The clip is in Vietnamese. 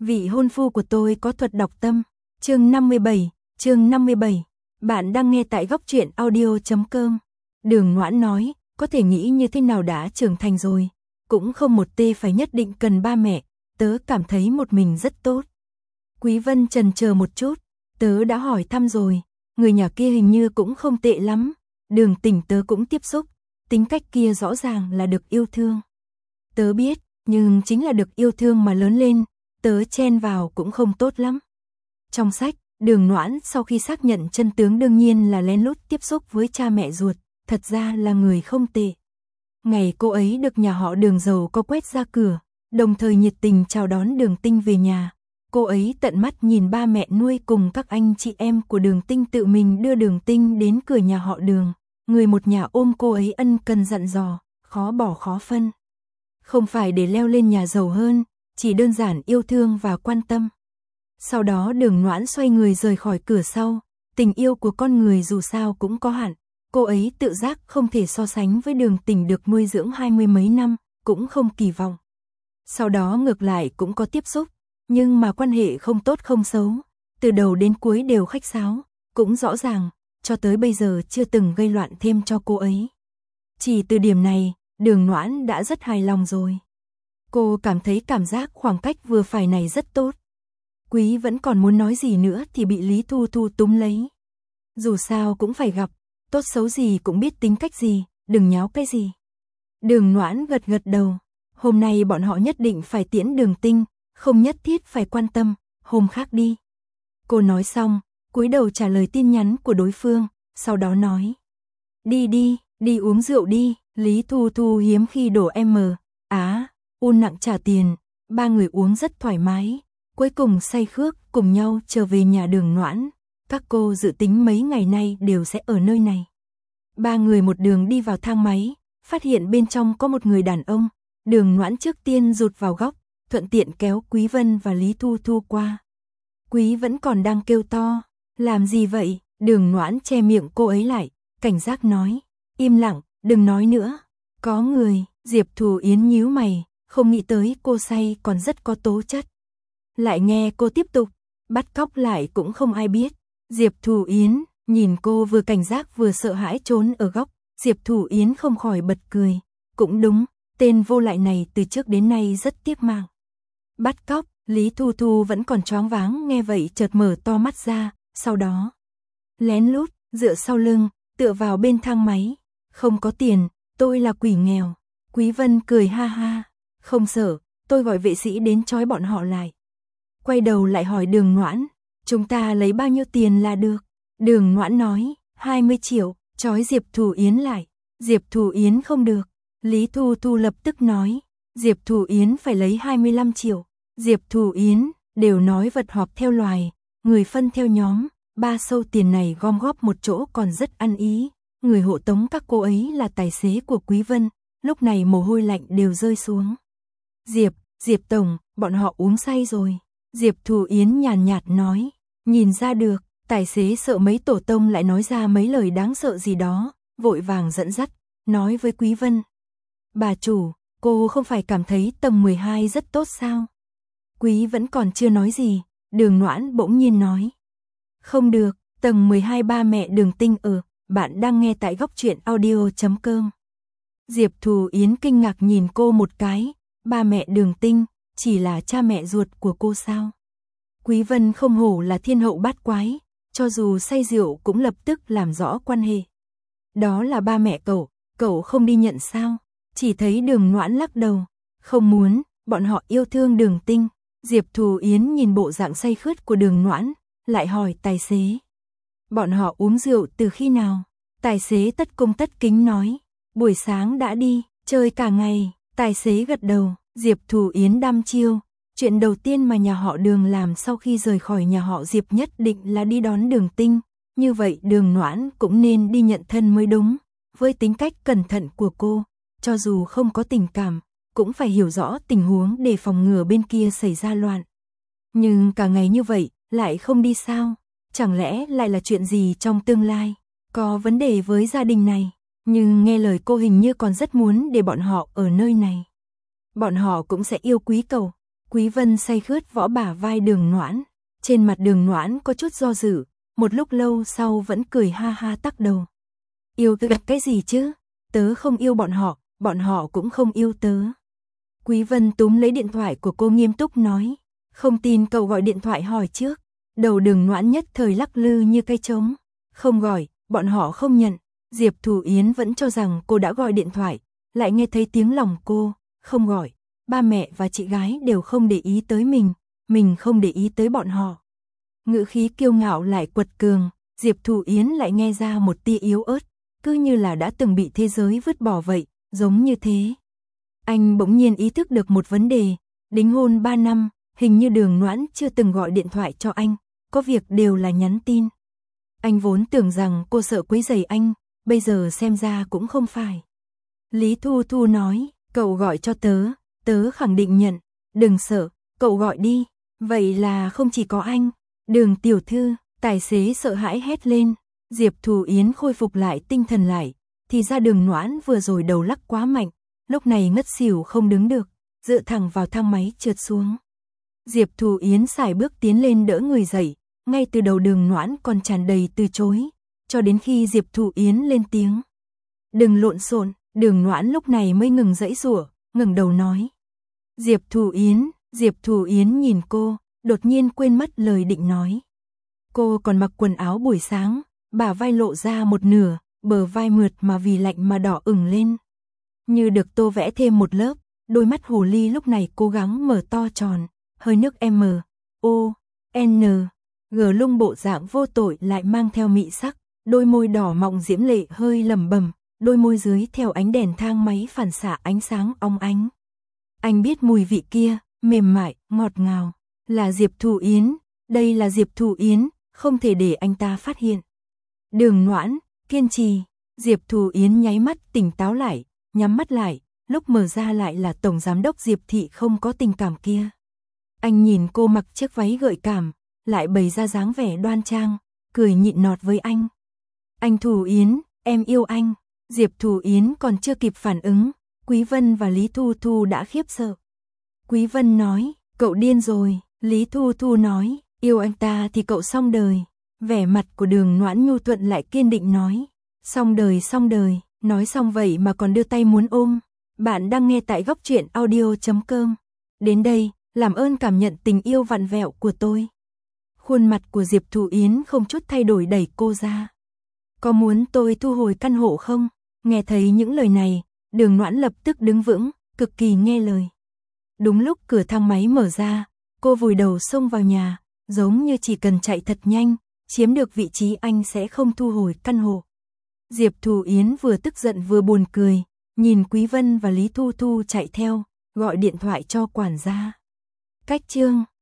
Vị hôn phu của tôi có thuật đọc tâm. Chương 57. Bạn đang nghe tại góc truyện audio.com. Đường Noãn nói, có thể nghĩ như thế nào đã trưởng thành rồi, cũng không một tê phải nhất định cần ba mẹ, tớ cảm thấy một mình rất tốt. Quý Vân chần chờ một chút, tớ đã hỏi thăm rồi, người nhà kia hình như cũng không tệ lắm, Đường Tình tớ cũng tiếp xúc, tính cách kia rõ ràng là được yêu thương. Tớ biết, nhưng chính là được yêu thương mà lớn lên, tớ chen vào cũng không tốt lắm. Trong sách, Đường Noãn sau khi xác nhận chân tướng đương nhiên là lén lút tiếp xúc với cha mẹ ruột, thật ra là người không tệ. Ngày cô ấy được nhà họ Đường giàu có quét ra cửa, đồng thời nhiệt tình chào đón Đường Tinh về nhà. Cô ấy tận mắt nhìn ba mẹ nuôi cùng các anh chị em của Đường Tinh tự mình đưa Đường Tinh đến cửa nhà họ Đường. Người một nhà ôm cô ấy ân cần dặn dò, khó bỏ khó phân. Không phải để leo lên nhà giàu hơn, chỉ đơn giản yêu thương và quan tâm. Sau đó Đường Noãn xoay người rời khỏi cửa sau, tình yêu của con người dù sao cũng có hạn. Cô ấy tự giác không thể so sánh với Đường Tình được nuôi dưỡng 20 mấy năm, cũng không kỳ vọng. Sau đó ngược lại cũng có tiếp xúc, nhưng mà quan hệ không tốt không xấu, từ đầu đến cuối đều khách sáo, cũng rõ ràng, cho tới bây giờ chưa từng gây loạn thêm cho cô ấy. Chỉ từ điểm này, Đường Noãn đã rất hài lòng rồi. Cô cảm thấy cảm giác khoảng cách vừa phải này rất tốt. Quý vẫn còn muốn nói gì nữa thì bị Lý Thu Thu túm lấy. Dù sao cũng phải gặp, tốt xấu gì cũng biết tính cách gì, đừng nháo cái gì. Đường Noãn gật gật đầu, hôm nay bọn họ nhất định phải tiễn Đường Tinh, không nhất thiết phải quan tâm, hôm khác đi. Cô nói xong, cúi đầu trả lời tin nhắn của đối phương, sau đó nói. Đi uống rượu đi, Lý Thu Thu hiếm khi đổ un nặng trả tiền, ba người uống rất thoải mái, cuối cùng say khước cùng nhau trở về nhà Đường Noãn, các cô dự tính mấy ngày nay đều sẽ ở nơi này. Ba người một đường đi vào thang máy, phát hiện bên trong có một người đàn ông, Đường Noãn trước tiên rụt vào góc, thuận tiện kéo Quý Vân và Lý Thu Thu qua. Quý vẫn còn đang kêu to, làm gì vậy? Đường Noãn che miệng cô ấy lại, cảnh giác nói, im lặng, đừng nói nữa. Có người, Diệp Thù Yến nhíu mày, không nghĩ tới cô say còn rất có tố chất. Lại nghe cô tiếp tục, bắt cóc lại cũng không ai biết. Diệp Thù Yến, nhìn cô vừa cảnh giác vừa sợ hãi trốn ở góc, Diệp Thù Yến không khỏi bật cười. Cũng đúng, tên vô lại này từ trước đến nay rất tiếc mạng. Bắt cóc, Lý Thu Thu vẫn còn choáng váng nghe vậy chợt mở to mắt ra, sau đó lén lút, dựa sau lưng, tựa vào bên thang máy. Không có tiền, tôi là quỷ nghèo. Quý Vân cười ha ha, không sợ, tôi gọi vệ sĩ đến trói bọn họ lại. Quay đầu lại hỏi Đường Noãn, chúng ta lấy bao nhiêu tiền là được? Đường Noãn nói, 20 triệu, trói Diệp Thù Yến lại. Diệp Thù Yến không được. Lý Thu Thu lập tức nói, Diệp Thù Yến phải lấy 25 triệu. Diệp Thù Yến, đều nói vật họp theo loài, người phân theo nhóm, ba sâu tiền này gom góp một chỗ còn rất ăn ý. Người hộ tống các cô ấy là tài xế của Quý Vân, lúc này mồ hôi lạnh đều rơi xuống. Diệp Tổng, bọn họ uống say rồi. Diệp Thù Yến nhàn nhạt nói, nhìn ra được, tài xế sợ mấy tổ tông lại nói ra mấy lời đáng sợ gì đó, vội vàng dẫn dắt, nói với Quý Vân. Bà chủ, cô không phải cảm thấy tầng 12 rất tốt sao? Quý vẫn còn chưa nói gì, Đường Noãn bỗng nhiên nói. Không được, tầng 12 ba mẹ Đường Tinh ở, bạn đang nghe tại góc truyện audio.com. Diệp Thù Yến kinh ngạc nhìn cô một cái, ba mẹ Đường Tinh, chỉ là cha mẹ ruột của cô sao? Quý Vân không hổ là thiên hậu bát quái, cho dù say rượu cũng lập tức làm rõ quan hệ. Đó là ba mẹ cậu không đi nhận sao? Chỉ thấy Đường Noãn lắc đầu, không muốn, bọn họ yêu thương Đường Tinh. Diệp Thù Yến nhìn bộ dạng say khướt của Đường Noãn, lại hỏi tài xế. Bọn họ uống rượu từ khi nào? Tài xế tất cung tất kính nói, buổi sáng đã đi, chơi cả ngày. Tài xế gật đầu, Diệp Thù Yến đăm chiêu. Chuyện đầu tiên mà nhà họ Đường làm sau khi rời khỏi nhà họ Diệp nhất định là đi đón Đường Tinh. Như vậy Đường Noãn cũng nên đi nhận thân mới đúng. Với tính cách cẩn thận của cô, cho dù không có tình cảm, cũng phải hiểu rõ tình huống để phòng ngừa bên kia xảy ra loạn. Nhưng cả ngày như vậy, lại không đi sao? Chẳng lẽ lại là chuyện gì trong tương lai? Có vấn đề với gia đình này, nhưng nghe lời cô hình như còn rất muốn để bọn họ ở nơi này. Bọn họ cũng sẽ yêu quý cậu. Quý Vân say khướt võ bả vai Đường Noãn, trên mặt Đường Noãn có chút do dự, một lúc lâu sau vẫn cười ha ha tắc đầu. Yêu cái gì chứ, tớ không yêu bọn họ cũng không yêu tớ. Quý Vân túm lấy điện thoại của cô nghiêm túc nói, không tin cậu gọi điện thoại hỏi trước. Đầu Đường Noãn nhất thời lắc lư như cây trống, không gọi, bọn họ không nhận. Diệp Thủ Yến vẫn cho rằng cô đã gọi điện thoại, lại nghe thấy tiếng lòng cô, không gọi. Ba mẹ và chị gái đều không để ý tới mình không để ý tới bọn họ. Ngữ khí kiêu ngạo lại quật cường, Diệp Thủ Yến lại nghe ra một tia yếu ớt, cứ như là đã từng bị thế giới vứt bỏ vậy, giống như thế. Anh bỗng nhiên ý thức được một vấn đề, đính hôn 3 năm, hình như Đường Noãn chưa từng gọi điện thoại cho anh, có việc đều là nhắn tin. Anh vốn tưởng rằng cô sợ quấy rầy anh, bây giờ xem ra cũng không phải. Lý Thu Thu nói, cậu gọi cho tớ khẳng định nhận, đừng sợ, cậu gọi đi, vậy là không chỉ có anh. Đường tiểu thư, tài xế sợ hãi hét lên, Diệp Thủ Yến khôi phục lại tinh thần lại, thì ra Đường Noãn vừa rồi đầu lắc quá mạnh, lúc này ngất xỉu không đứng được, dựa thẳng vào thang máy trượt xuống. Diệp Thủ Yến sải bước tiến lên đỡ người dậy, ngay từ đầu Đường Noãn còn tràn đầy từ chối, cho đến khi Diệp Thủ Yến lên tiếng. Đừng lộn xộn, Đường Noãn lúc này mới ngừng giãy giụa, ngẩng đầu nói. Diệp Thủ Yến nhìn cô, đột nhiên quên mất lời định nói. Cô còn mặc quần áo buổi sáng, bả vai lộ ra một nửa, bờ vai mượt mà vì lạnh mà đỏ ửng lên. Như được tô vẽ thêm một lớp, đôi mắt hồ ly lúc này cố gắng mở to tròn, hơi nước M, O, N, G lung bộ dạng vô tội lại mang theo mị sắc, đôi môi đỏ mọng diễm lệ hơi lẩm bẩm, đôi môi dưới theo ánh đèn thang máy phản xạ ánh sáng óng ánh. Anh biết mùi vị kia, mềm mại, ngọt ngào, là Diệp Thủ Yến, đây là Diệp Thủ Yến, không thể để anh ta phát hiện. Đường Noãn, kiên trì, Diệp Thủ Yến nháy mắt tỉnh táo lại, nhắm mắt lại, lúc mở ra lại là tổng giám đốc Diệp Thị không có tình cảm kia. Anh nhìn cô mặc chiếc váy gợi cảm, lại bày ra dáng vẻ đoan trang, cười nhịn nọt với anh. Anh Thủ Yến, em yêu anh. Diệp Thủ Yến còn chưa kịp phản ứng, Quý Vân và Lý Thu Thu đã khiếp sợ. Quý Vân nói, cậu điên rồi. Lý Thu Thu nói, yêu anh ta thì cậu xong đời. Vẻ mặt của Đường Noãn nhu thuận lại kiên định nói, xong đời, nói xong vậy mà còn đưa tay muốn ôm. Bạn đang nghe tại góc truyện audio.com. Đến đây, làm ơn cảm nhận tình yêu vặn vẹo của tôi. Khuôn mặt của Diệp Thủ Yến không chút thay đổi đẩy cô ra. Có muốn tôi thu hồi căn hộ không? Nghe thấy những lời này, Đường Noãn lập tức đứng vững, cực kỳ nghe lời. Đúng lúc cửa thang máy mở ra, cô vùi đầu xông vào nhà, giống như chỉ cần chạy thật nhanh, chiếm được vị trí anh sẽ không thu hồi căn hộ. Diệp Thủ Yến vừa tức giận vừa buồn cười, nhìn Quý Vân và Lý Thu Thu chạy theo, gọi điện thoại cho quản gia. Cách chương